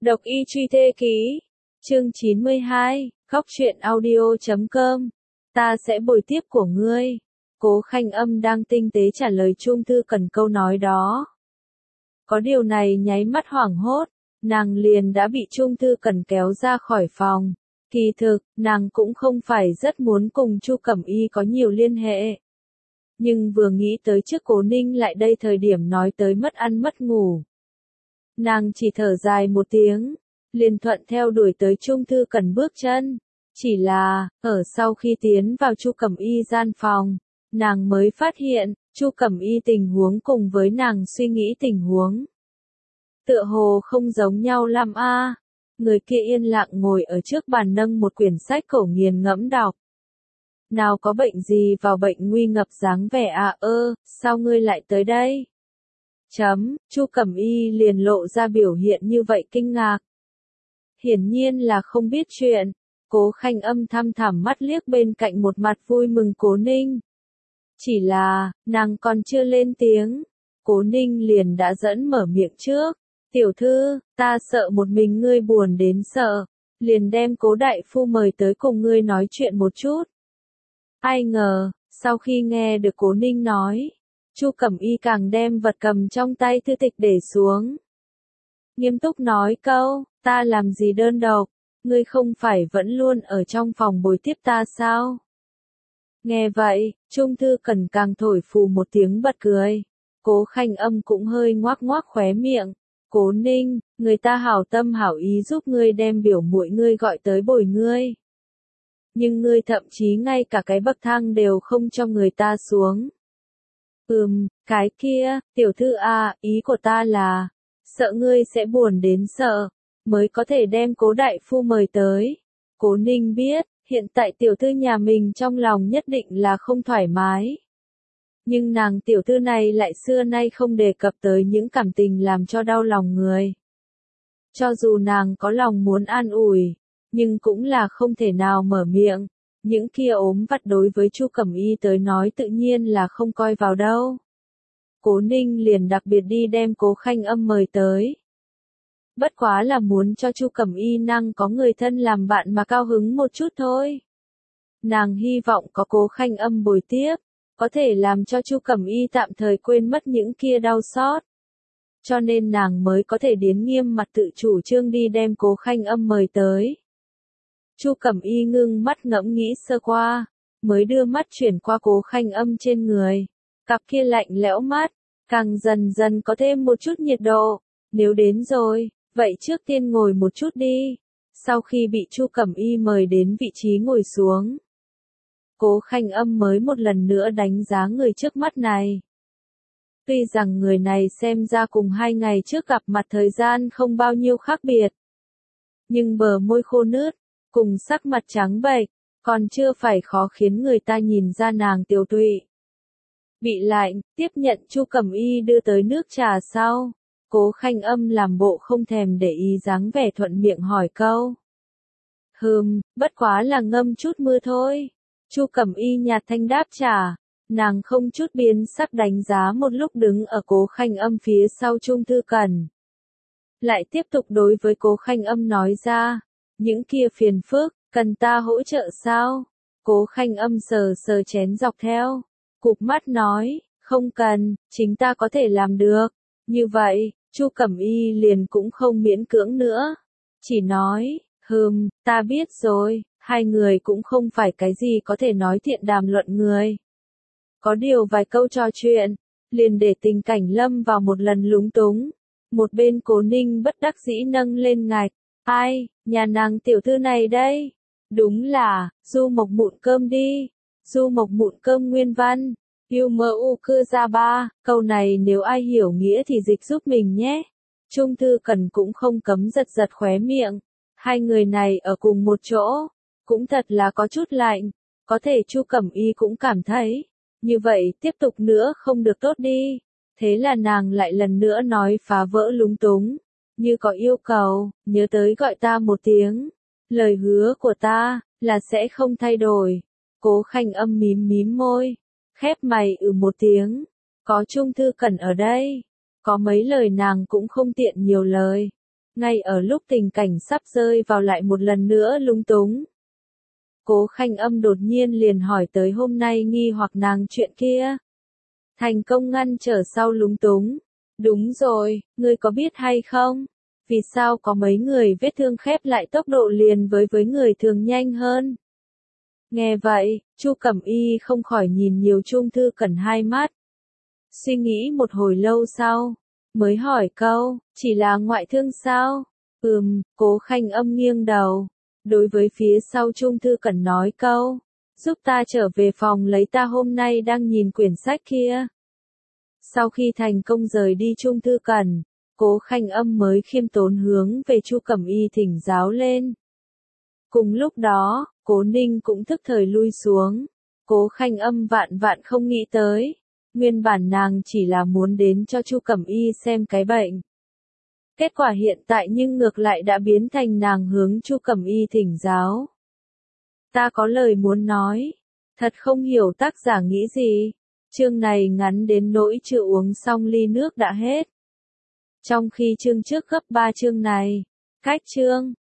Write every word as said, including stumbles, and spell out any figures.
Độc y truy thê ký, chương chín mươi hai, khóc chuyện audio chấm com. Ta sẽ bồi tiếp của ngươi. Cố Khanh Âm đang tinh tế trả lời Trung Thư Cần câu nói đó. Có điều này nháy mắt hoảng hốt, nàng liền đã bị Trung Thư Cần kéo ra khỏi phòng. Kỳ thực, nàng cũng không phải rất muốn cùng Chu Cẩm Y có nhiều liên hệ. Nhưng vừa nghĩ tới trước Cố Ninh lại đây thời điểm nói tới mất ăn mất ngủ. Nàng chỉ thở dài một tiếng, liền thuận theo đuổi tới Trung Thư Cần bước chân. Chỉ là, ở sau khi tiến vào Chu Cẩm Y gian phòng, nàng mới phát hiện, Chu Cẩm Y tình huống cùng với nàng suy nghĩ tình huống. Tựa hồ không giống nhau lắm a. Người kia yên lặng ngồi ở trước bàn nâng một quyển sách cổ nghiền ngẫm đọc. Nào có bệnh gì vào bệnh nguy ngập dáng vẻ à ơ, sao ngươi lại tới đây? Chấm, Chu Cẩm Y liền lộ ra biểu hiện như vậy kinh ngạc. Hiển nhiên là không biết chuyện. Cố Khanh Âm thăm thẳm mắt liếc bên cạnh một mặt vui mừng Cố Ninh. Chỉ là, nàng còn chưa lên tiếng. Cố Ninh liền đã dẫn mở miệng trước. Tiểu thư, ta sợ một mình ngươi buồn đến sợ. Liền đem Cố đại phu mời tới cùng ngươi nói chuyện một chút. Ai ngờ, sau khi nghe được Cố Ninh nói, Chu Cẩm Y càng đem vật cầm trong tay thư tịch để xuống. Nghiêm túc nói câu, ta làm gì đơn độc, ngươi không phải vẫn luôn ở trong phòng bồi tiếp ta sao? Nghe vậy, Trung Thư Cần càng thổi phù một tiếng bật cười. Cố Khanh Âm cũng hơi ngoác ngoác khóe miệng. Cố Ninh, người ta hảo tâm hảo ý giúp ngươi đem biểu muội ngươi gọi tới bồi ngươi. Nhưng ngươi thậm chí ngay cả cái bậc thang đều không cho người ta xuống. Ừm, cái kia, tiểu thư a, ý của ta là, sợ ngươi sẽ buồn đến sợ, mới có thể đem Cố đại phu mời tới. Cố Ninh biết, hiện tại tiểu thư nhà mình trong lòng nhất định là không thoải mái. Nhưng nàng tiểu thư này lại xưa nay không đề cập tới những cảm tình làm cho đau lòng người. Cho dù nàng có lòng muốn an ủi, nhưng cũng là không thể nào mở miệng. Những kia ốm vặt đối với Chu Cẩm Y tới nói tự nhiên là không coi vào đâu. Cố Ninh liền đặc biệt đi đem Cố Khanh Âm mời tới. Bất quá là muốn cho Chu Cẩm Y năng có người thân làm bạn mà cao hứng một chút thôi. Nàng hy vọng có Cố Khanh Âm bồi tiếp, có thể làm cho Chu Cẩm Y tạm thời quên mất những kia đau xót. Cho nên nàng mới có thể điến nghiêm mặt tự chủ trương đi đem Cố Khanh Âm mời tới. Chu Cẩm Y ngưng mắt ngẫm nghĩ sơ qua, mới đưa mắt chuyển qua Cố Khanh Âm trên người. Cặp kia lạnh lẽo mắt, càng dần dần có thêm một chút nhiệt độ. Nếu đến rồi, vậy trước tiên ngồi một chút đi. Sau khi bị Chu Cẩm Y mời đến vị trí ngồi xuống, Cố Khanh Âm mới một lần nữa đánh giá người trước mắt này. Tuy rằng người này xem ra cùng hai ngày trước gặp mặt thời gian không bao nhiêu khác biệt, nhưng bờ môi khô nứt, cùng sắc mặt trắng bệch, còn chưa phải khó khiến người ta nhìn ra nàng tiều tụy. Bị lạnh, tiếp nhận Chu Cẩm Y đưa tới nước trà sau, Cố Khanh Âm làm bộ không thèm để ý dáng vẻ thuận miệng hỏi câu. Hừm, bất quá là ngâm chút mưa thôi. Chu Cẩm Y nhạt thanh đáp trả, nàng không chút biến sắc đánh giá một lúc đứng ở Cố Khanh Âm phía sau Trung Thư Cần. Lại tiếp tục đối với Cố Khanh Âm nói ra, những kia phiền phức, cần ta hỗ trợ sao? Cố Khanh Âm sờ sờ chén dọc theo, cụp mắt nói, không cần, chính ta có thể làm được. Như vậy, Chu Cẩm Y liền cũng không miễn cưỡng nữa, chỉ nói, hừm, ta biết rồi. Hai người cũng không phải cái gì có thể nói thiện đàm luận người. Có điều vài câu trò chuyện, liền để tình cảnh lâm vào một lần lúng túng. Một bên Cố Ninh bất đắc dĩ nâng lên ngạch, ai, nhà nàng tiểu thư này đây? Đúng là, Du Mộc Mụn cơm đi. Du Mộc Mụn cơm nguyên văn, yêu mơ u cư ra ba, câu này nếu ai hiểu nghĩa thì dịch giúp mình nhé. Trung Thư Cần cũng không cấm giật giật khóe miệng. Hai người này ở cùng một chỗ, cũng thật là có chút lạnh, có thể Chu Cẩm Y cũng cảm thấy, như vậy tiếp tục nữa không được tốt đi. Thế là nàng lại lần nữa nói phá vỡ lúng túng, như có yêu cầu, nhớ tới gọi ta một tiếng, lời hứa của ta, là sẽ không thay đổi. Cố Khanh Âm mím mím môi, khép mày ừ một tiếng, có Trung Thư Cần ở đây, có mấy lời nàng cũng không tiện nhiều lời. Ngay ở lúc tình cảnh sắp rơi vào lại một lần nữa lúng túng. Cố Khanh Âm đột nhiên liền hỏi tới hôm nay nghi hoặc nàng chuyện kia. Thành công ngăn trở sau lúng túng. Đúng rồi, ngươi có biết hay không? Vì sao có mấy người vết thương khép lại tốc độ liền với với người thường nhanh hơn? Nghe vậy, Chu Cẩm Y không khỏi nhìn nhiều Trung Thư Cẩn hai mắt. Suy nghĩ một hồi lâu sau, mới hỏi câu, chỉ là ngoại thương sao? Ừm, Cố Khanh Âm nghiêng đầu. Đối với phía sau Trung Thư Cẩn nói câu, giúp ta trở về phòng lấy ta hôm nay đang nhìn quyển sách kia. Sau khi thành công rời đi Trung Thư Cẩn, Cố Khanh Âm mới khiêm tốn hướng về Chu Cẩm Y thỉnh giáo lên. Cùng lúc đó, Cố Ninh cũng thức thời lui xuống. Cố Khanh Âm vạn vạn không nghĩ tới. Nguyên bản nàng chỉ là muốn đến cho Chu Cẩm Y xem cái bệnh. Kết quả hiện tại nhưng ngược lại đã biến thành nàng hướng Chu Cẩm Y thỉnh giáo. Ta có lời muốn nói. Thật không hiểu tác giả nghĩ gì. Chương này ngắn đến nỗi chưa uống xong ly nước đã hết. Trong khi chương trước gấp ba chương này. Cách chương.